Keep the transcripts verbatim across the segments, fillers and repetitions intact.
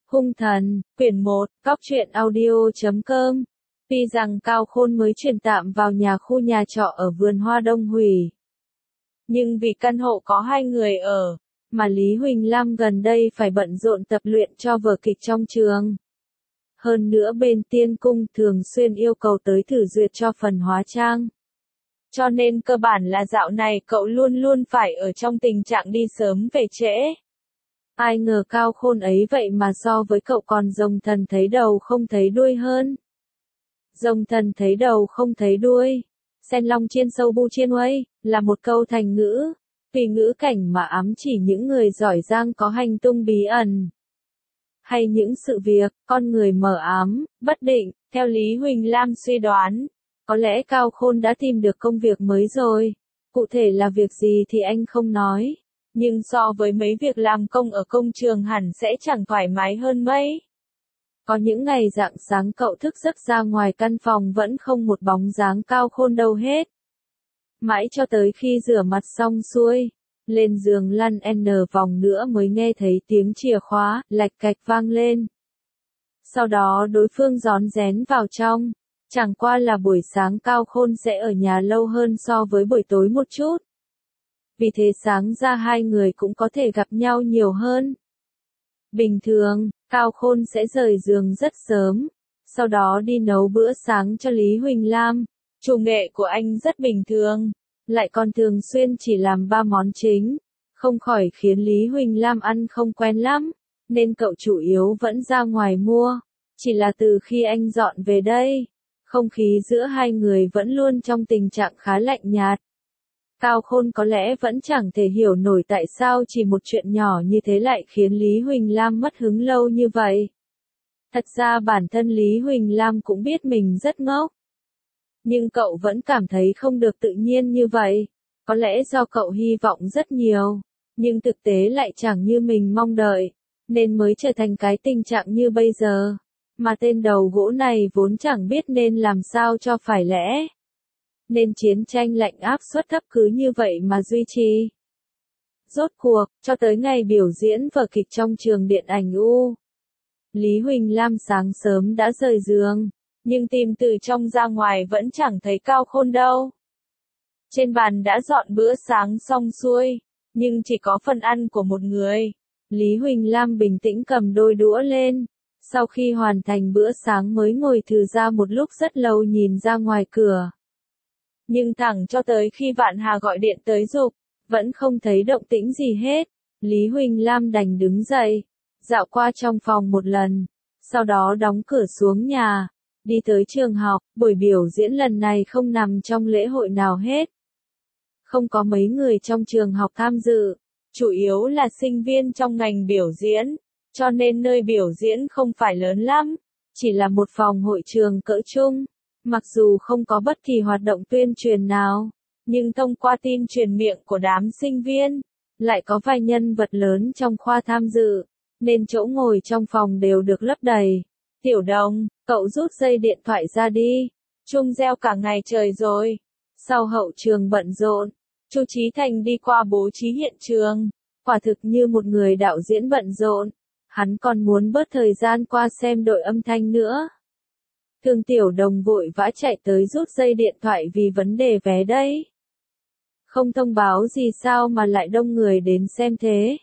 Hung thần, quyển một, Cóc truyện audio chấm com. Tuy rằng Cao Khôn mới chuyển tạm vào nhà khu nhà trọ ở vườn hoa Đông Hủy, nhưng vì căn hộ có hai người ở, mà Lý Huỳnh Lam gần đây phải bận rộn tập luyện cho vở kịch trong trường. Hơn nữa bên Tiên Cung thường xuyên yêu cầu tới thử duyệt cho phần hóa trang. Cho nên cơ bản là dạo này cậu luôn luôn phải ở trong tình trạng đi sớm về trễ. Ai ngờ Cao Khôn ấy vậy mà so với cậu còn rồng thần thấy đầu không thấy đuôi hơn. Rồng thần thấy đầu không thấy đuôi. Sen long chiên sâu bu chiên uây, là một câu thành ngữ, tùy ngữ cảnh mà ám chỉ những người giỏi giang có hành tung bí ẩn. Hay những sự việc, con người mờ ám, bất định, theo Lý Huỳnh Lam suy đoán. Có lẽ Cao Khôn đã tìm được công việc mới rồi. Cụ thể là việc gì thì anh không nói. Nhưng so với mấy việc làm công ở công trường hẳn sẽ chẳng thoải mái hơn mấy. Có những ngày rạng sáng cậu thức giấc ra ngoài căn phòng vẫn không một bóng dáng Cao Khôn đâu hết. Mãi cho tới khi rửa mặt xong xuôi, lên giường lăn n vòng nữa mới nghe thấy tiếng chìa khóa, lạch cạch vang lên. Sau đó đối phương rón rén vào trong, chẳng qua là buổi sáng Cao Khôn sẽ ở nhà lâu hơn so với buổi tối một chút. Vì thế sáng ra hai người cũng có thể gặp nhau nhiều hơn. Bình thường, Cao Khôn sẽ rời giường rất sớm, sau đó đi nấu bữa sáng cho Lý Huỳnh Lam. Chủ nghệ của anh rất bình thường, lại còn thường xuyên chỉ làm ba món chính, không khỏi khiến Lý Huỳnh Lam ăn không quen lắm, nên cậu chủ yếu vẫn ra ngoài mua. Chỉ là từ khi anh dọn về đây, không khí giữa hai người vẫn luôn trong tình trạng khá lạnh nhạt. Cao Khôn có lẽ vẫn chẳng thể hiểu nổi tại sao chỉ một chuyện nhỏ như thế lại khiến Lý Huỳnh Lam mất hứng lâu như vậy. Thật ra bản thân Lý Huỳnh Lam cũng biết mình rất ngốc. Nhưng cậu vẫn cảm thấy không được tự nhiên như vậy. Có lẽ do cậu hy vọng rất nhiều, nhưng thực tế lại chẳng như mình mong đợi, nên mới trở thành cái tình trạng như bây giờ. Mà tên đầu gỗ này vốn chẳng biết nên làm sao cho phải lẽ. Nên chiến tranh lạnh áp suất thấp cứ như vậy mà duy trì. Rốt cuộc, cho tới ngày biểu diễn vở kịch trong trường điện ảnh U. Lý Huỳnh Lam sáng sớm đã rời giường, nhưng tìm từ trong ra ngoài vẫn chẳng thấy Cao Khôn đâu. Trên bàn đã dọn bữa sáng xong xuôi, nhưng chỉ có phần ăn của một người. Lý Huỳnh Lam bình tĩnh cầm đôi đũa lên. Sau khi hoàn thành bữa sáng mới ngồi thừ ra một lúc rất lâu nhìn ra ngoài cửa. Nhưng thẳng cho tới khi Vạn Hà gọi điện tới giục, vẫn không thấy động tĩnh gì hết. Lý Huỳnh Lam đành đứng dậy, dạo qua trong phòng một lần, sau đó đóng cửa xuống nhà, đi tới trường học. Buổi biểu diễn lần này không nằm trong lễ hội nào hết. Không có mấy người trong trường học tham dự, chủ yếu là sinh viên trong ngành biểu diễn, cho nên nơi biểu diễn không phải lớn lắm, chỉ là một phòng hội trường cỡ trung. Mặc dù không có bất kỳ hoạt động tuyên truyền nào, nhưng thông qua tin truyền miệng của đám sinh viên, lại có vài nhân vật lớn trong khoa tham dự, nên chỗ ngồi trong phòng đều được lấp đầy. Tiểu Đồng, cậu rút dây điện thoại ra đi, chuông reo cả ngày trời rồi. Sau hậu trường bận rộn, Chu Chí Thành đi qua bố trí hiện trường, quả thực như một người đạo diễn bận rộn. Hắn còn muốn bớt thời gian qua xem đội âm thanh nữa. Thường Tiểu Đồng vội vã chạy tới rút dây điện thoại vì vấn đề vé đấy. Không thông báo gì sao mà lại đông người đến xem thế?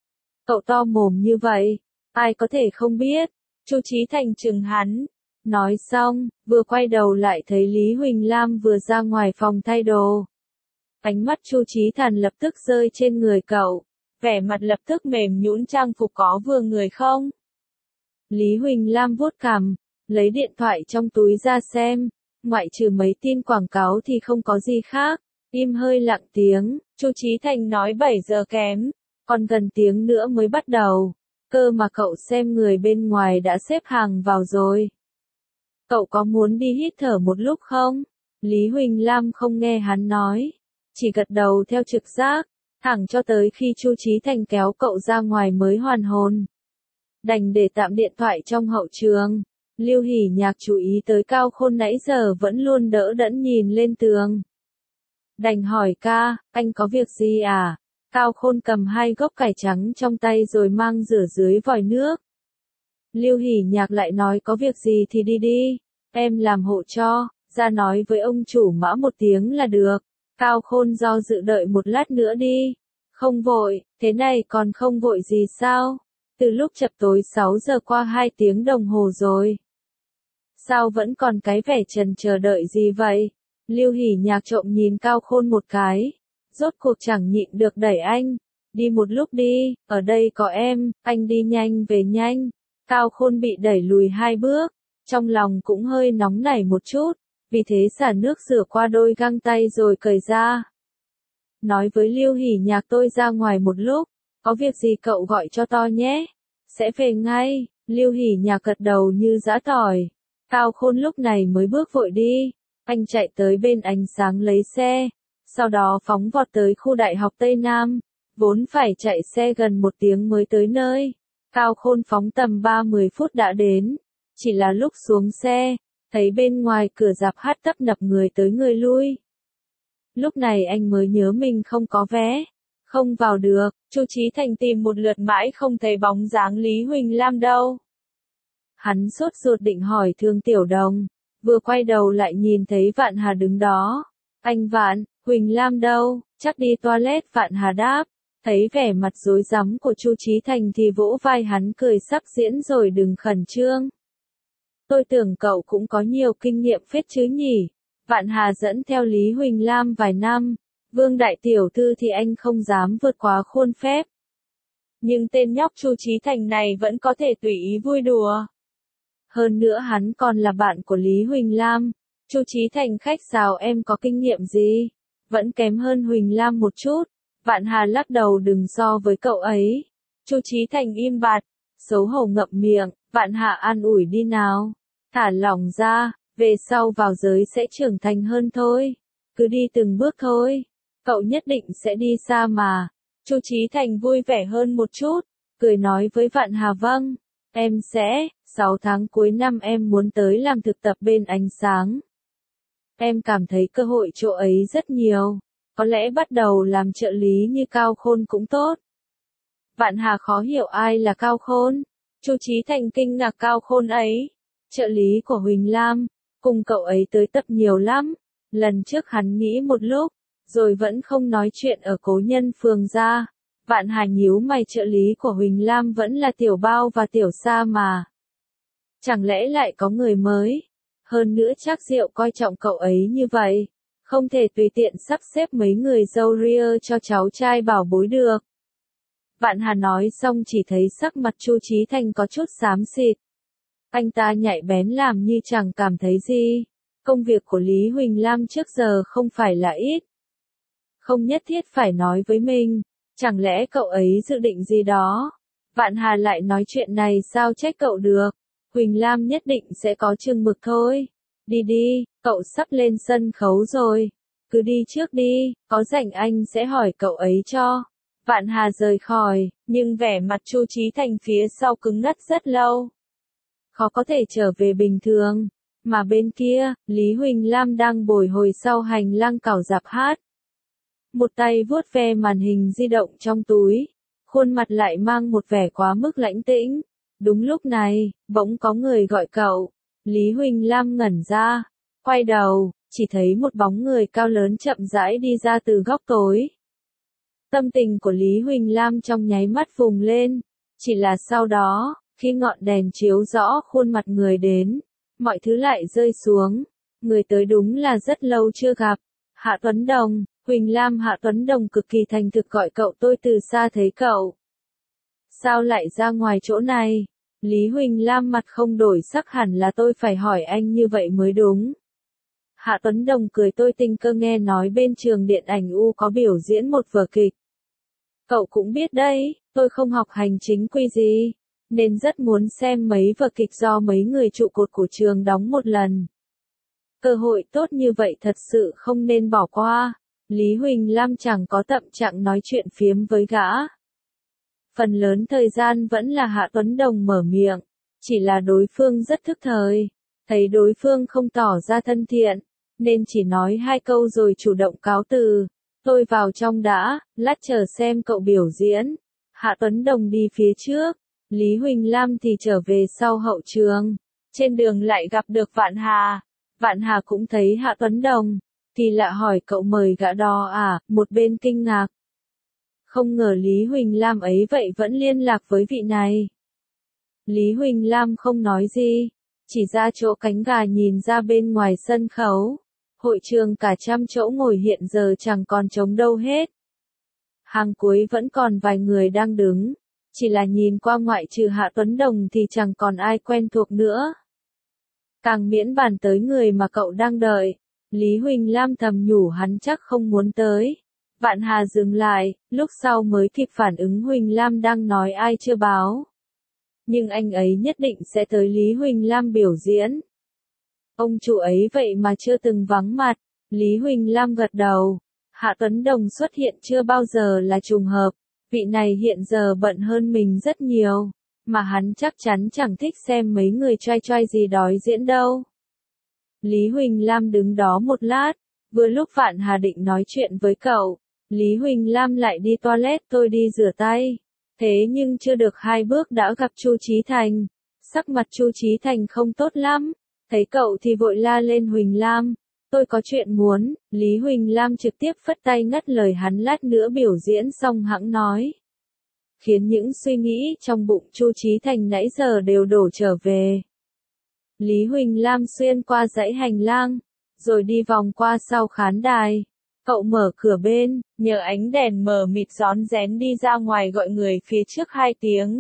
Cậu to mồm như vậy, ai có thể không biết? Chu Chí Thành trừng hắn. Nói xong, vừa quay đầu lại thấy Lý Huỳnh Lam vừa ra ngoài phòng thay đồ. Ánh mắt Chu Chí Thành lập tức rơi trên người cậu, vẻ mặt lập tức mềm nhũn. Trang phục có vừa người không? Lý Huỳnh Lam vuốt cằm, lấy điện thoại trong túi ra xem, ngoại trừ mấy tin quảng cáo thì không có gì khác. Im hơi lặng tiếng, Chu Chí Thành nói bảy giờ kém, còn gần tiếng nữa mới bắt đầu. Cơ mà cậu xem người bên ngoài đã xếp hàng vào rồi. Cậu có muốn đi hít thở một lúc không? Lý Huỳnh Lam không nghe hắn nói, chỉ gật đầu theo trực giác, thẳng cho tới khi Chu Chí Thành kéo cậu ra ngoài mới hoàn hồn. Đành để tạm điện thoại trong hậu trường. Lưu Hỷ Nhạc chú ý tới Cao Khôn nãy giờ vẫn luôn đỡ đẫn nhìn lên tường. Đành hỏi ca, anh có việc gì à? Cao Khôn cầm hai gốc cải trắng trong tay rồi mang rửa dưới vòi nước. Lưu Hỷ Nhạc lại nói có việc gì thì đi đi, em làm hộ cho, ra nói với ông chủ Mã một tiếng là được. Cao Khôn do dự đợi một lát nữa đi. Không vội, thế này còn không vội gì sao? Từ lúc chập tối sáu giờ qua hai tiếng đồng hồ rồi. Sao vẫn còn cái vẻ trần chờ đợi gì vậy? Lưu Hỷ Nhạc trộm nhìn Cao Khôn một cái. Rốt cuộc chẳng nhịn được đẩy anh. Đi một lúc đi, ở đây có em, anh đi nhanh về nhanh. Cao Khôn bị đẩy lùi hai bước. Trong lòng cũng hơi nóng nảy một chút. Vì thế xả nước rửa qua đôi găng tay rồi cởi ra. Nói với Lưu Hỷ Nhạc tôi ra ngoài một lúc. Có việc gì cậu gọi cho to nhé. Sẽ về ngay. Lưu Hỷ Nhạc gật đầu như giã tỏi. Cao Khôn lúc này mới bước vội đi. Anh chạy tới bên ánh sáng lấy xe. Sau đó phóng vọt tới khu đại học Tây Nam. Vốn phải chạy xe gần một tiếng mới tới nơi. Cao Khôn phóng tầm ba mươi phút đã đến. Chỉ là lúc xuống xe, thấy bên ngoài cửa rạp hát tấp nập người tới người lui. Lúc này anh mới nhớ mình không có vé. Không vào được, Chu Chí Thành tìm một lượt mãi không thấy bóng dáng Lý Huỳnh Lam đâu. Hắn sốt ruột định hỏi Thương Tiểu Đồng, vừa quay đầu lại nhìn thấy Vạn Hà đứng đó. Anh Vạn, Huỳnh Lam đâu, chắc đi toilet. Vạn Hà đáp, thấy vẻ mặt rối rắm của Chu Chí Thành thì vỗ vai hắn cười sắp diễn rồi đừng khẩn trương. Tôi tưởng cậu cũng có nhiều kinh nghiệm phết chứ nhỉ. Vạn Hà dẫn theo Lý Huỳnh Lam vài năm, Vương đại tiểu thư thì anh không dám vượt quá khuôn phép. Nhưng tên nhóc Chu Chí Thành này vẫn có thể tùy ý vui đùa. Hơn nữa hắn còn là bạn của Lý Huỳnh Lam. Chu Chí Thành khách sáo em có kinh nghiệm gì? Vẫn kém hơn Huỳnh Lam một chút. Vạn Hà lắc đầu đừng so với cậu ấy. Chu Chí Thành im bặt, xấu hổ ngậm miệng. Vạn Hà an ủi đi nào. Thả lỏng ra, về sau vào giới sẽ trưởng thành hơn thôi. Cứ đi từng bước thôi. Cậu nhất định sẽ đi xa mà. Chu Chí Thành vui vẻ hơn một chút, cười nói với Vạn Hà vâng, em sẽ, sáu tháng cuối năm em muốn tới làm thực tập bên ánh sáng. Em cảm thấy cơ hội chỗ ấy rất nhiều, có lẽ bắt đầu làm trợ lý như Cao Khôn cũng tốt. Vạn Hà khó hiểu ai là Cao Khôn. Chu Chí Thành kinh ngạc Cao Khôn ấy. Trợ lý của Huỳnh Lam, cùng cậu ấy tới tập nhiều lắm. Lần trước hắn nghĩ một lúc, rồi vẫn không nói chuyện ở Cố Nhân Phường ra. Vạn Hà nhíu mày trợ lý của Huỳnh Lam vẫn là Tiểu Bao và Tiểu Sa mà. Chẳng lẽ lại có người mới? Hơn nữa chắc Diệu coi trọng cậu ấy như vậy. Không thể tùy tiện sắp xếp mấy người dâu ria cho cháu trai bảo bối được. Vạn Hà nói xong chỉ thấy sắc mặt Chu Chí Thành có chút xám xịt. Anh ta nhạy bén làm như chẳng cảm thấy gì. Công việc của Lý Huỳnh Lam trước giờ không phải là ít. Không nhất thiết phải nói với mình. Chẳng lẽ cậu ấy dự định gì đó? Vạn Hà lại nói chuyện này sao trách cậu được. Huỳnh Lam nhất định sẽ có chừng mực thôi. Đi đi, cậu sắp lên sân khấu rồi. Cứ đi trước đi, có rảnh anh sẽ hỏi cậu ấy cho. Vạn Hà rời khỏi, nhưng vẻ mặt Chu Chí Thành phía sau cứng ngắt rất lâu. Khó có thể trở về bình thường. Mà bên kia, Lý Huỳnh Lam đang bồi hồi sau hành lang cảo dạp hát. Một tay vuốt ve màn hình di động trong túi. Khuôn mặt lại mang một vẻ quá mức lãnh tĩnh. Đúng lúc này, bỗng có người gọi cậu. Lý Huỳnh Lam ngẩn ra. Quay đầu, chỉ thấy một bóng người cao lớn chậm rãi đi ra từ góc tối. Tâm tình của Lý Huỳnh Lam trong nháy mắt vùng lên. Chỉ là sau đó, khi ngọn đèn chiếu rõ khuôn mặt người đến, mọi thứ lại rơi xuống. Người tới đúng là rất lâu chưa gặp. Hạ Tuấn Đồng. Huỳnh Lam Hạ Tuấn Đồng cực kỳ thành thực gọi cậu tôi từ xa thấy cậu. Sao lại ra ngoài chỗ này? Lý Huỳnh Lam mặt không đổi sắc hẳn là tôi phải hỏi anh như vậy mới đúng. Hạ Tuấn Đồng cười tôi tình cờ nghe nói bên trường điện ảnh U có biểu diễn một vở kịch. Cậu cũng biết đấy, tôi không học hành chính quy gì, nên rất muốn xem mấy vở kịch do mấy người trụ cột của trường đóng một lần. Cơ hội tốt như vậy thật sự không nên bỏ qua. Lý Huỳnh Lam chẳng có tâm trạng nói chuyện phiếm với gã. Phần lớn thời gian vẫn là Hạ Tuấn Đồng mở miệng, chỉ là đối phương rất thức thời, thấy đối phương không tỏ ra thân thiện, nên chỉ nói hai câu rồi chủ động cáo từ. Tôi vào trong đã, lát chờ xem cậu biểu diễn. Hạ Tuấn Đồng đi phía trước, Lý Huỳnh Lam thì trở về sau hậu trường. Trên đường lại gặp được Vạn Hà. Vạn Hà cũng thấy Hạ Tuấn Đồng. Thì lạ hỏi cậu mời gã đó à, một bên kinh ngạc. Không ngờ Lý Huỳnh Lam ấy vậy vẫn liên lạc với vị này. Lý Huỳnh Lam không nói gì, chỉ ra chỗ cánh gà nhìn ra bên ngoài sân khấu. Hội trường cả trăm chỗ ngồi hiện giờ chẳng còn trống đâu hết. Hàng cuối vẫn còn vài người đang đứng, chỉ là nhìn qua ngoại trừ Hạ Tuấn Đồng thì chẳng còn ai quen thuộc nữa. Càng miễn bàn tới người mà cậu đang đợi, Lý Huỳnh Lam thầm nhủ hắn chắc không muốn tới. Vạn Hà dừng lại, lúc sau mới kịp phản ứng Huỳnh Lam đang nói ai chưa báo. Nhưng anh ấy nhất định sẽ tới Lý Huỳnh Lam biểu diễn. Ông chủ ấy vậy mà chưa từng vắng mặt. Lý Huỳnh Lam gật đầu. Hạ Tuấn Đồng xuất hiện chưa bao giờ là trùng hợp. Vị này hiện giờ bận hơn mình rất nhiều. Mà hắn chắc chắn chẳng thích xem mấy người trai trai gì đói diễn đâu. Lý Huỳnh Lam đứng đó một lát. Vừa lúc Vạn Hà định nói chuyện với cậu, Lý Huỳnh Lam lại đi toilet, tôi đi rửa tay. Thế nhưng chưa được hai bước đã gặp Chu Chí Thành. Sắc mặt Chu Chí Thành không tốt lắm. Thấy cậu thì vội la lên Huỳnh Lam. Tôi có chuyện muốn. Lý Huỳnh Lam trực tiếp phất tay ngắt lời hắn, lát nữa biểu diễn xong hẵng nói. Khiến những suy nghĩ trong bụng Chu Chí Thành nãy giờ đều đổ trở về. Lý Huỳnh Lam xuyên qua dãy hành lang, rồi đi vòng qua sau khán đài. Cậu mở cửa bên, nhờ ánh đèn mờ mịt rón rén đi ra ngoài gọi người phía trước hai tiếng.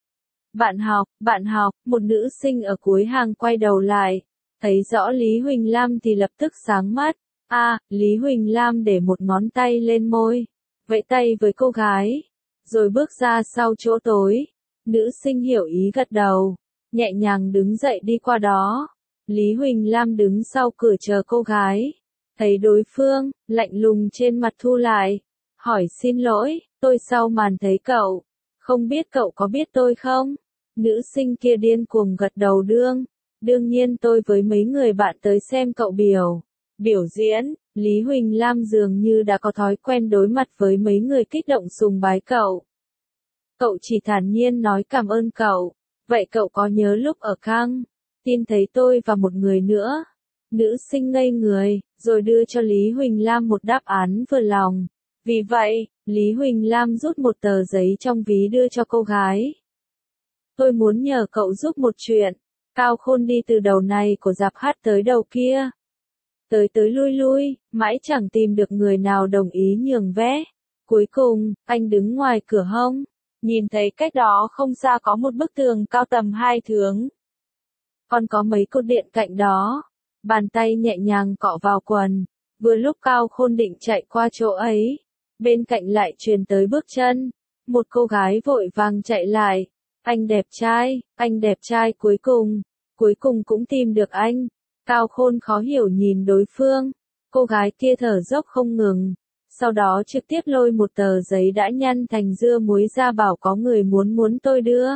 Bạn học, bạn học, một nữ sinh ở cuối hàng quay đầu lại. Thấy rõ Lý Huỳnh Lam thì lập tức sáng mắt. A, à, Lý Huỳnh Lam để một ngón tay lên môi, vẫy tay với cô gái, rồi bước ra sau chỗ tối. Nữ sinh hiểu ý gật đầu, nhẹ nhàng đứng dậy đi qua đó. Lý Huỳnh Lam đứng sau cửa chờ cô gái. Thấy đối phương, lạnh lùng trên mặt thu lại. Hỏi xin lỗi, tôi sau màn thấy cậu. Không biết cậu có biết tôi không? Nữ sinh kia điên cuồng gật đầu đương. Đương nhiên tôi với mấy người bạn tới xem cậu biểu. Biểu diễn, Lý Huỳnh Lam dường như đã có thói quen đối mặt với mấy người kích động sùng bái cậu. Cậu chỉ thản nhiên nói cảm ơn cậu. Vậy cậu có nhớ lúc ở Căng tin thấy tôi và một người nữa? Nữ sinh ngây người, rồi đưa cho Lý Huỳnh Lam một đáp án vừa lòng. Vì vậy, Lý Huỳnh Lam rút một tờ giấy trong ví đưa cho cô gái. Tôi muốn nhờ cậu giúp một chuyện. Cao Khôn đi từ đầu này của rạp hát tới đầu kia. Tới tới lui lui, mãi chẳng tìm được người nào đồng ý nhường vé. Cuối cùng, anh đứng ngoài cửa hông. Nhìn thấy cách đó không xa có một bức tường cao tầm hai thước. Còn có mấy cột điện cạnh đó. Bàn tay nhẹ nhàng cọ vào quần. Vừa lúc Cao Khôn định chạy qua chỗ ấy, bên cạnh lại truyền tới bước chân. Một cô gái vội vàng chạy lại. Anh đẹp trai, anh đẹp trai cuối cùng. Cuối cùng cũng tìm được anh. Cao Khôn khó hiểu nhìn đối phương. Cô gái kia thở dốc không ngừng. Sau đó trực tiếp lôi một tờ giấy đã nhăn thành dưa muối ra bảo có người muốn muốn tôi đưa.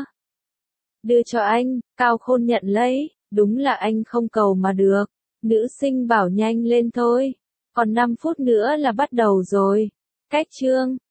Đưa cho anh, Cao Khôn nhận lấy. Đúng là anh không cầu mà được. Nữ sinh bảo nhanh lên thôi. Còn năm phút nữa là bắt đầu rồi. Cách chương.